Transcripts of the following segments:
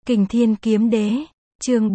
Kình Thiên Kiếm Đế, chương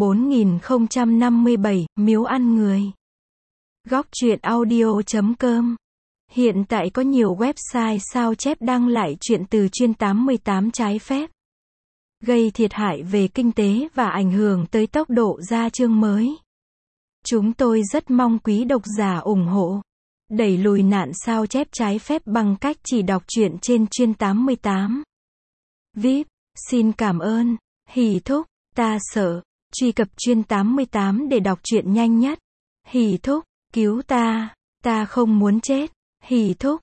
4057, Miếu ăn người. Góc truyện audio.com. Hiện tại có nhiều website sao chép đăng lại truyện từ chuyên 88 trái phép, gây thiệt hại về kinh tế và ảnh hưởng tới tốc độ ra chương mới. Chúng tôi rất mong quý độc giả ủng hộ, đẩy lùi nạn sao chép trái phép bằng cách chỉ đọc truyện trên chuyên 88. VIP, xin cảm ơn. Hỉ thúc, ta sợ. Truy cập chuyên 88 để đọc truyện nhanh nhất. Hỉ thúc, cứu ta không muốn chết. Hỉ thúc,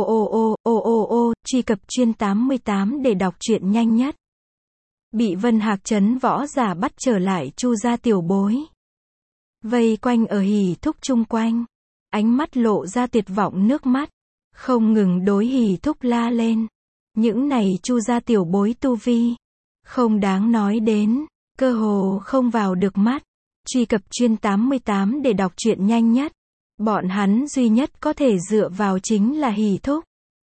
truy cập chuyên 88 để đọc truyện nhanh nhất. Bị Vân Hạc Trấn võ giả bắt trở lại Chu gia tiểu bối, vây quanh ở Hỉ thúc chung quanh, ánh mắt lộ ra tuyệt vọng nước mắt, không ngừng đối Hỉ thúc la lên. Những này Chu gia tiểu bối tu vi không đáng nói đến, cơ hồ không vào được mắt. Truy cập chuyên 88 để đọc truyện nhanh nhất. Bọn hắn duy nhất có thể dựa vào chính là Hỉ thúc.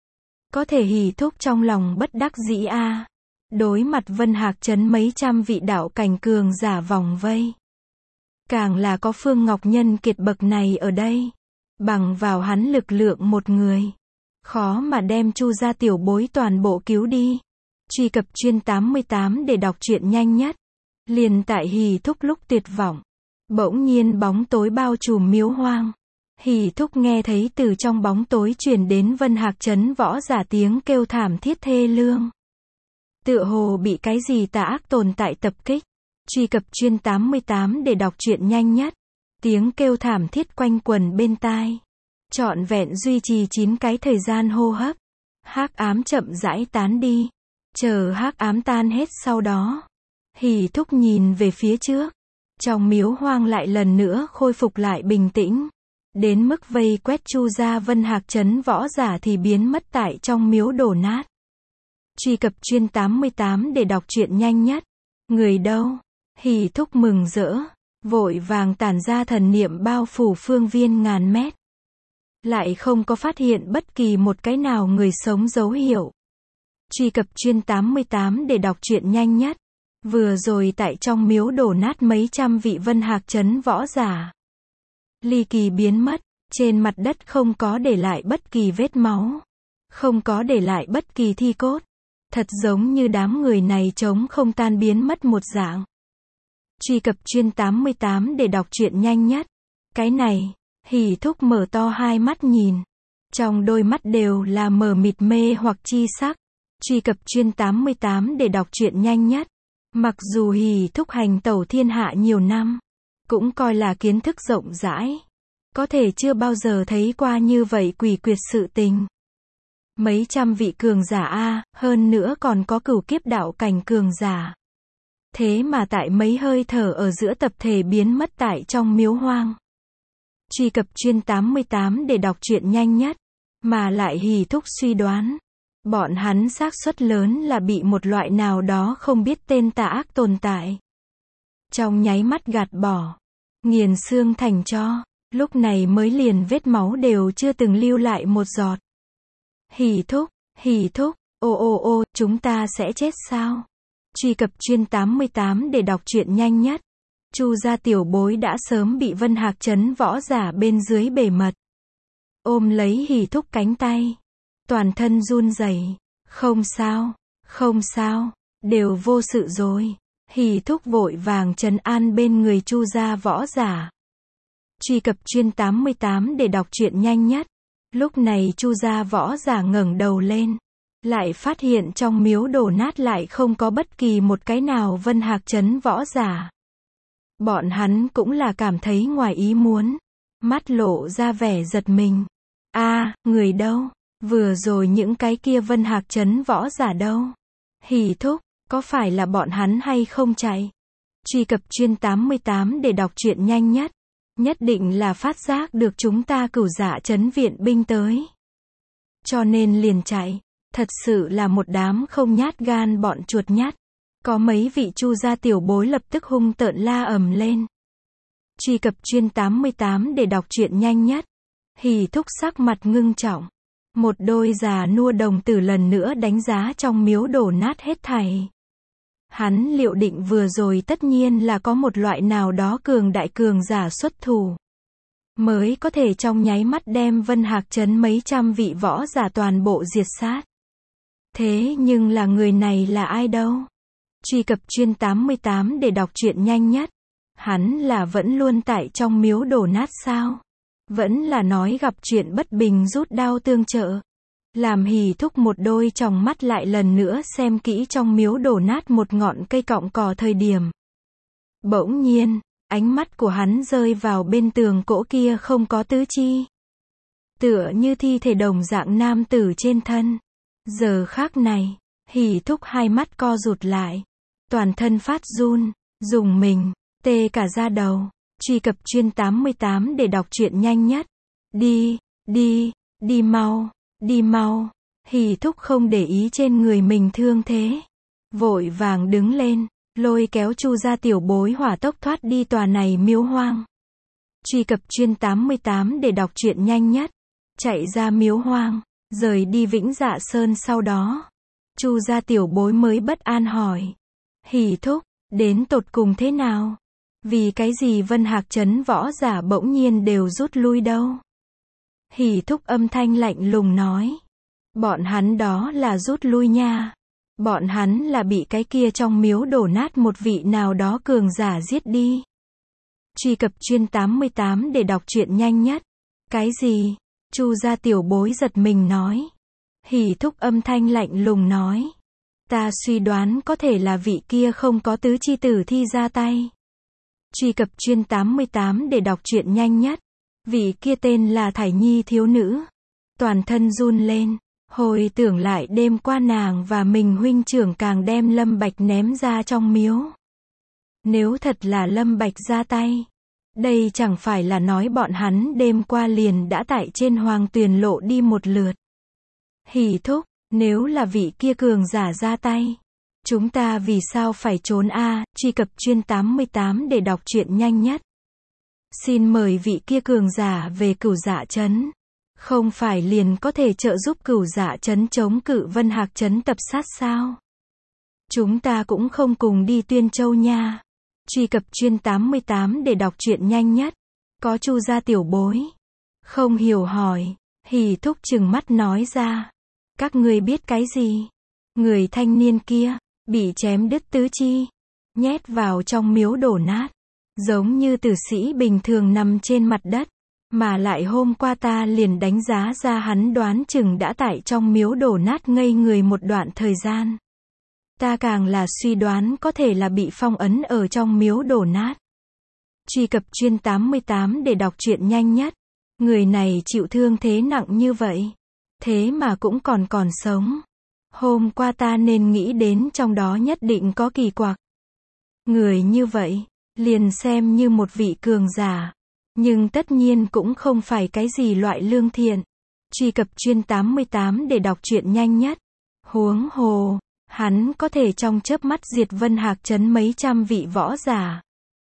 Có thể Hỉ thúc trong lòng bất đắc dĩ a. Đối mặt Vân Hạc Trấn mấy trăm vị đạo cảnh cường giả vòng vây, càng là có Phương Ngọc Nhân kiệt bậc này ở đây, bằng vào hắn lực lượng một người, khó mà đem Chu gia tiểu bối toàn bộ cứu đi. Truy cập chuyên 88 để đọc truyện nhanh nhất. Liền tại Hỉ thúc lúc tuyệt vọng, bỗng nhiên bóng tối bao trùm miếu hoang. Hỉ thúc nghe thấy từ trong bóng tối truyền đến Vân Hạc Trấn võ giả tiếng kêu thảm thiết thê lương, tựa hồ bị cái gì tà ác tồn tại tập kích. Truy cập chuyên 88 để đọc truyện nhanh nhất. Tiếng kêu thảm thiết quanh quần bên tai, trọn vẹn duy trì 9 cái thời gian hô hấp. Hắc ám chậm rãi tán đi. Chờ hắc ám tan hết sau đó, Hỉ thúc nhìn về phía trước. Trong miếu hoang lại lần nữa khôi phục lại bình tĩnh. Đến mức vây quét Chu gia Vân Hạc Trấn võ giả thì biến mất tại trong miếu đổ nát. Truy cập chuyên 88 để đọc truyện nhanh nhất. Người đâu? Hỉ thúc mừng rỡ, vội vàng tản ra thần niệm bao phủ phương viên ngàn mét. Lại không có phát hiện bất kỳ một cái nào người sống dấu hiệu. Truy cập chuyên 88 để đọc truyện nhanh nhất. Vừa rồi tại trong miếu đổ nát mấy trăm vị Vân Hạc Trấn võ giả ly kỳ biến mất, trên mặt đất không có để lại bất kỳ vết máu, không có để lại bất kỳ thi cốt, thật giống như đám người này trống không tan biến mất một dạng. Truy cập chuyên 88 để đọc truyện nhanh nhất. Cái này, Hỉ thúc mở to hai mắt nhìn, trong đôi mắt đều là mờ mịt mê hoặc chi sắc. Truy cập chuyên 88 để đọc truyện nhanh nhất. Mặc dù Hỉ thúc hành tẩu thiên hạ nhiều năm, cũng coi là kiến thức rộng rãi, có thể chưa bao giờ thấy qua như vậy quỷ quyệt sự tình. Mấy trăm vị cường giả a, hơn nữa còn có cửu kiếp đạo cảnh cường giả. Thế mà tại mấy hơi thở ở giữa tập thể biến mất tại trong miếu hoang. Truy cập chuyên 88 để đọc truyện nhanh nhất. Mà lại Hỉ thúc suy đoán, bọn hắn xác suất lớn là bị một loại nào đó không biết tên tà ác tồn tại trong nháy mắt gạt bỏ, nghiền xương thành tro, lúc này mới liền vết máu đều chưa từng lưu lại một giọt. Hỉ thúc, chúng ta sẽ chết sao? Truy cập chuyên 88 để đọc truyện nhanh nhất. Chu gia tiểu bối đã sớm bị Vân Hạc Trấn võ giả bên dưới bề mật ôm lấy Hỉ thúc cánh tay, toàn thân run rẩy. Không sao, đều vô sự rồi. Hỉ thúc vội vàng trấn an bên người Chu gia võ giả. Truy cập chuyên 88 để đọc truyện nhanh nhất. Lúc này Chu gia võ giả ngẩng đầu lên, lại phát hiện trong miếu đổ nát lại không có bất kỳ một cái nào Vân Hạc Trấn võ giả. Bọn hắn cũng là cảm thấy ngoài ý muốn, mắt lộ ra vẻ giật mình. Người đâu? Vừa rồi những cái kia Vân Hạc Trấn võ giả đâu? Hỉ thúc, có phải là bọn hắn hay không chạy? Truy cập chuyên 88 để đọc truyện nhanh nhất. Nhất định là phát giác được chúng ta Cửu Dạ Trấn viện binh tới, cho nên liền chạy. Thật sự là một đám không nhát gan bọn chuột nhát. Có mấy vị Chu gia tiểu bối lập tức hung tợn la ầm lên. Truy cập chuyên 88 để đọc truyện nhanh nhất. Hỉ thúc sắc mặt ngưng trọng. Một đôi già nua đồng tử lần nữa đánh giá trong miếu đổ nát hết thảy. Hắn liệu định vừa rồi tất nhiên là có một loại nào đó cường đại cường giả xuất thủ, mới có thể trong nháy mắt đem Vân Hạc Trấn mấy trăm vị võ giả toàn bộ diệt sát. Thế nhưng là người này là ai đâu? Truy cập chuyên 88 để đọc truyện nhanh nhất. Hắn là vẫn luôn tại trong miếu đổ nát sao? Vẫn là nói gặp chuyện bất bình rút đao tương trợ. Làm Hỉ Thúc một đôi tròng mắt lại lần nữa xem kỹ trong miếu đổ nát một ngọn cây cọng cỏ thời điểm. Bỗng nhiên, ánh mắt của hắn rơi vào bên tường cỗ kia không có tứ chi, tựa như thi thể đồng dạng nam tử trên thân. Giờ khắc này, Hỉ Thúc hai mắt co rụt lại, toàn thân phát run, rùng mình, tê cả da đầu. Truy cập chuyên 88 để đọc truyện nhanh nhất. Đi mau. Hỉ Thúc không để ý trên người mình thương thế, vội vàng đứng lên, lôi kéo Chu gia tiểu bối hỏa tốc thoát đi tòa này miếu hoang. Truy cập chuyên 88 để đọc truyện nhanh nhất. Chạy ra miếu hoang, rời đi Vĩnh Dạ Sơn sau đó, Chu gia tiểu bối mới bất an hỏi. Hỉ Thúc, đến tột cùng thế nào? Vì cái gì Vân Hạc Trấn võ giả bỗng nhiên đều rút lui đâu? Hỉ Thúc âm thanh lạnh lùng nói. Bọn hắn đó là rút lui nha. Bọn hắn là bị cái kia trong miếu đổ nát một vị nào đó cường giả giết đi. Truy cập chuyên 88 để đọc truyện nhanh nhất. Cái gì? Chu gia tiểu bối giật mình nói. Hỉ Thúc âm thanh lạnh lùng nói. Ta suy đoán có thể là vị kia không có tứ chi tử thi ra tay. Truy cập chuyên 88 để đọc truyện nhanh nhất. Vị kia tên là Thải Nhi thiếu nữ. Toàn thân run lên, hồi tưởng lại đêm qua nàng và mình huynh trưởng càng đem Lâm Bạch ném ra trong miếu. Nếu thật là Lâm Bạch ra tay, đây chẳng phải là nói bọn hắn đêm qua liền đã tại trên Hoàng Tuyền Lộ đi một lượt. Hỉ Thúc, nếu là vị kia cường giả ra tay, chúng ta vì sao phải trốn a? Truy cập chuyên 88 để đọc truyện nhanh nhất. Xin mời vị kia cường giả về Cửu Dạ Trấn. Không phải liền có thể trợ giúp Cửu Dạ Trấn chống cự Vân Hạc Trấn tập sát sao? Chúng ta cũng không cùng đi Tuyên Châu nha. Truy cập chuyên 88 để đọc truyện nhanh nhất. Có Chu gia tiểu bối không hiểu hỏi. Hỉ Thúc trừng mắt nói ra. Các ngươi biết cái gì? Người thanh niên kia bị chém đứt tứ chi, nhét vào trong miếu đổ nát, giống như tử sĩ bình thường nằm trên mặt đất, mà lại hôm qua ta liền đánh giá ra hắn đoán chừng đã tại trong miếu đổ nát ngây người một đoạn thời gian. Ta càng là suy đoán có thể là bị phong ấn ở trong miếu đổ nát. Truy cập chuyên 88 để đọc truyện nhanh nhất. Người này chịu thương thế nặng như vậy, thế mà cũng còn sống. Hôm qua ta nên nghĩ đến trong đó nhất định có kỳ quặc. Người như vậy, liền xem như một vị cường giả, nhưng tất nhiên cũng không phải cái gì loại lương thiện. Truy cập chuyên 88 để đọc truyện nhanh nhất. Huống hồ, hắn có thể trong chớp mắt diệt Vân Hạc Trấn mấy trăm vị võ giả.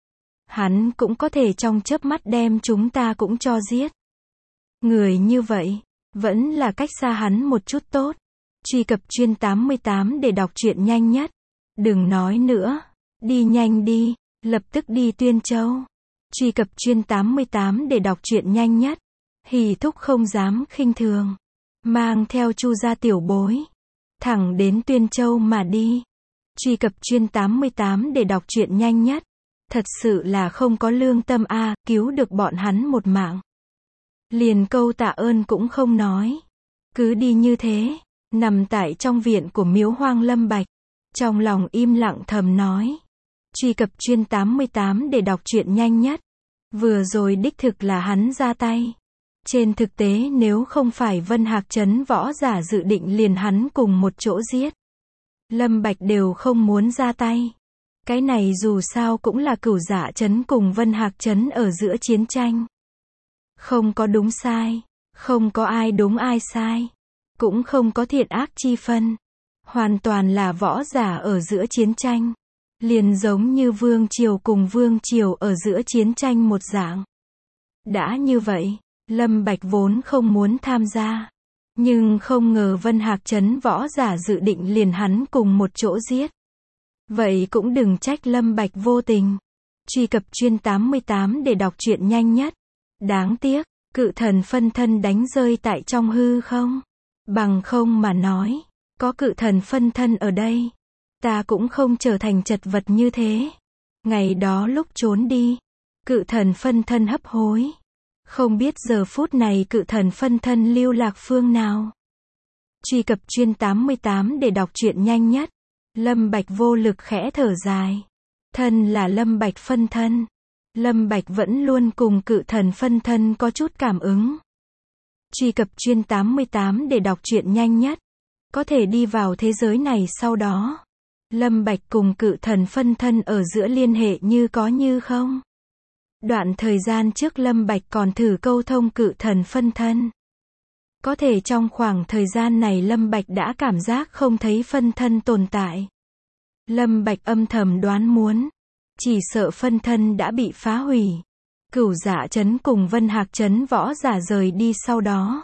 Hắn cũng có thể trong chớp mắt đem chúng ta cũng cho giết. Người như vậy, vẫn là cách xa hắn một chút tốt. Truy cập chuyên 88 để đọc truyện nhanh nhất. Đừng nói nữa. Đi nhanh đi, lập tức đi Tuyên Châu. Truy cập chuyên 88 để đọc truyện nhanh nhất. Hỉ Thúc không dám khinh thường, mang theo Chu gia tiểu bối, thẳng đến Tuyên Châu mà đi. Truy cập chuyên 88 để đọc truyện nhanh nhất. Thật sự là không có lương tâm a, cứu được bọn hắn một mạng, liền câu tạ ơn cũng không nói. Cứ đi như thế, nằm tại trong viện của miếu hoang Lâm Bạch, trong lòng im lặng thầm nói. Truy cập chuyên 88 để đọc truyện nhanh nhất. Vừa rồi đích thực là hắn ra tay. Trên thực tế nếu không phải Vân Hạc Trấn võ giả dự định liền hắn cùng một chỗ giết, Lâm Bạch đều không muốn ra tay. Cái này dù sao cũng là Cửu Dạ Trấn cùng Vân Hạc Trấn ở giữa chiến tranh. Không có đúng sai, không có ai đúng ai sai, cũng không có thiện ác chi phân. Hoàn toàn là võ giả ở giữa chiến tranh. Liền giống như vương triều cùng vương triều ở giữa chiến tranh một dạng. Đã như vậy, Lâm Bạch vốn không muốn tham gia, nhưng không ngờ Vân Hạc Trấn võ giả dự định liền hắn cùng một chỗ giết. Vậy cũng đừng trách Lâm Bạch vô tình. Truy cập chuyên 88 để đọc truyện nhanh nhất. Đáng tiếc, cự thần phân thân đánh rơi tại trong hư không. Bằng không mà nói, có cự thần phân thân ở đây, ta cũng không trở thành chật vật như thế. Ngày đó lúc trốn đi, cự thần phân thân hấp hối. Không biết giờ phút này cự thần phân thân lưu lạc phương nào. Truy cập chuyên 88 để đọc truyện nhanh nhất. Lâm Bạch vô lực khẽ thở dài. Thân là Lâm Bạch phân thân. Lâm Bạch vẫn luôn cùng cự thần phân thân có chút cảm ứng. Truy cập chuyên 88 để đọc truyện nhanh nhất. Có thể đi vào thế giới này sau đó. Lâm Bạch cùng cự thần phân thân ở giữa liên hệ như có như không. Đoạn thời gian trước Lâm Bạch còn thử câu thông cự thần phân thân. Có thể trong khoảng thời gian này Lâm Bạch đã cảm giác không thấy phân thân tồn tại. Lâm Bạch âm thầm đoán muốn. Chỉ sợ phân thân đã bị phá hủy. Cửu Dạ trấn cùng Vân Hạc trấn võ giả rời đi sau đó.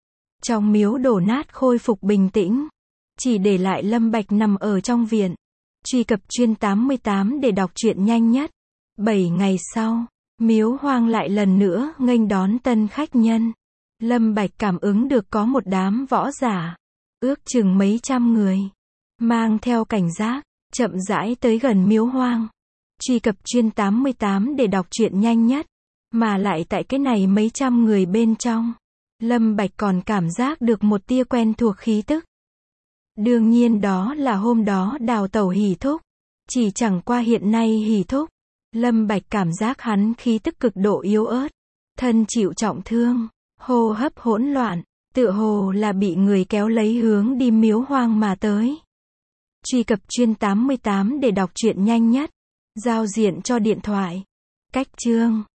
Trong miếu đổ nát khôi phục bình tĩnh. Chỉ để lại Lâm Bạch nằm ở trong viện. Truy cập chuyên 88 để đọc truyện nhanh nhất. 7 ngày sau, miếu hoang lại lần nữa nghênh đón tân khách nhân. Lâm Bạch cảm ứng được có một đám võ giả, ước chừng mấy trăm người, mang theo cảnh giác, chậm rãi tới gần miếu hoang. Truy cập chuyên 88 để đọc truyện nhanh nhất. Mà lại tại cái này mấy trăm người bên trong, Lâm Bạch còn cảm giác được một tia quen thuộc khí tức. Đương nhiên đó là hôm đó đào tẩu Hỉ Thúc. Chỉ chẳng qua hiện nay Hỉ Thúc, Lâm Bạch cảm giác hắn khí tức cực độ yếu ớt, thân chịu trọng thương, hô hấp hỗn loạn, tựa hồ là bị người kéo lấy hướng đi miếu hoang mà tới. Truy cập chuyên 88 để đọc truyện nhanh nhất. Giao diện cho điện thoại. Cách chương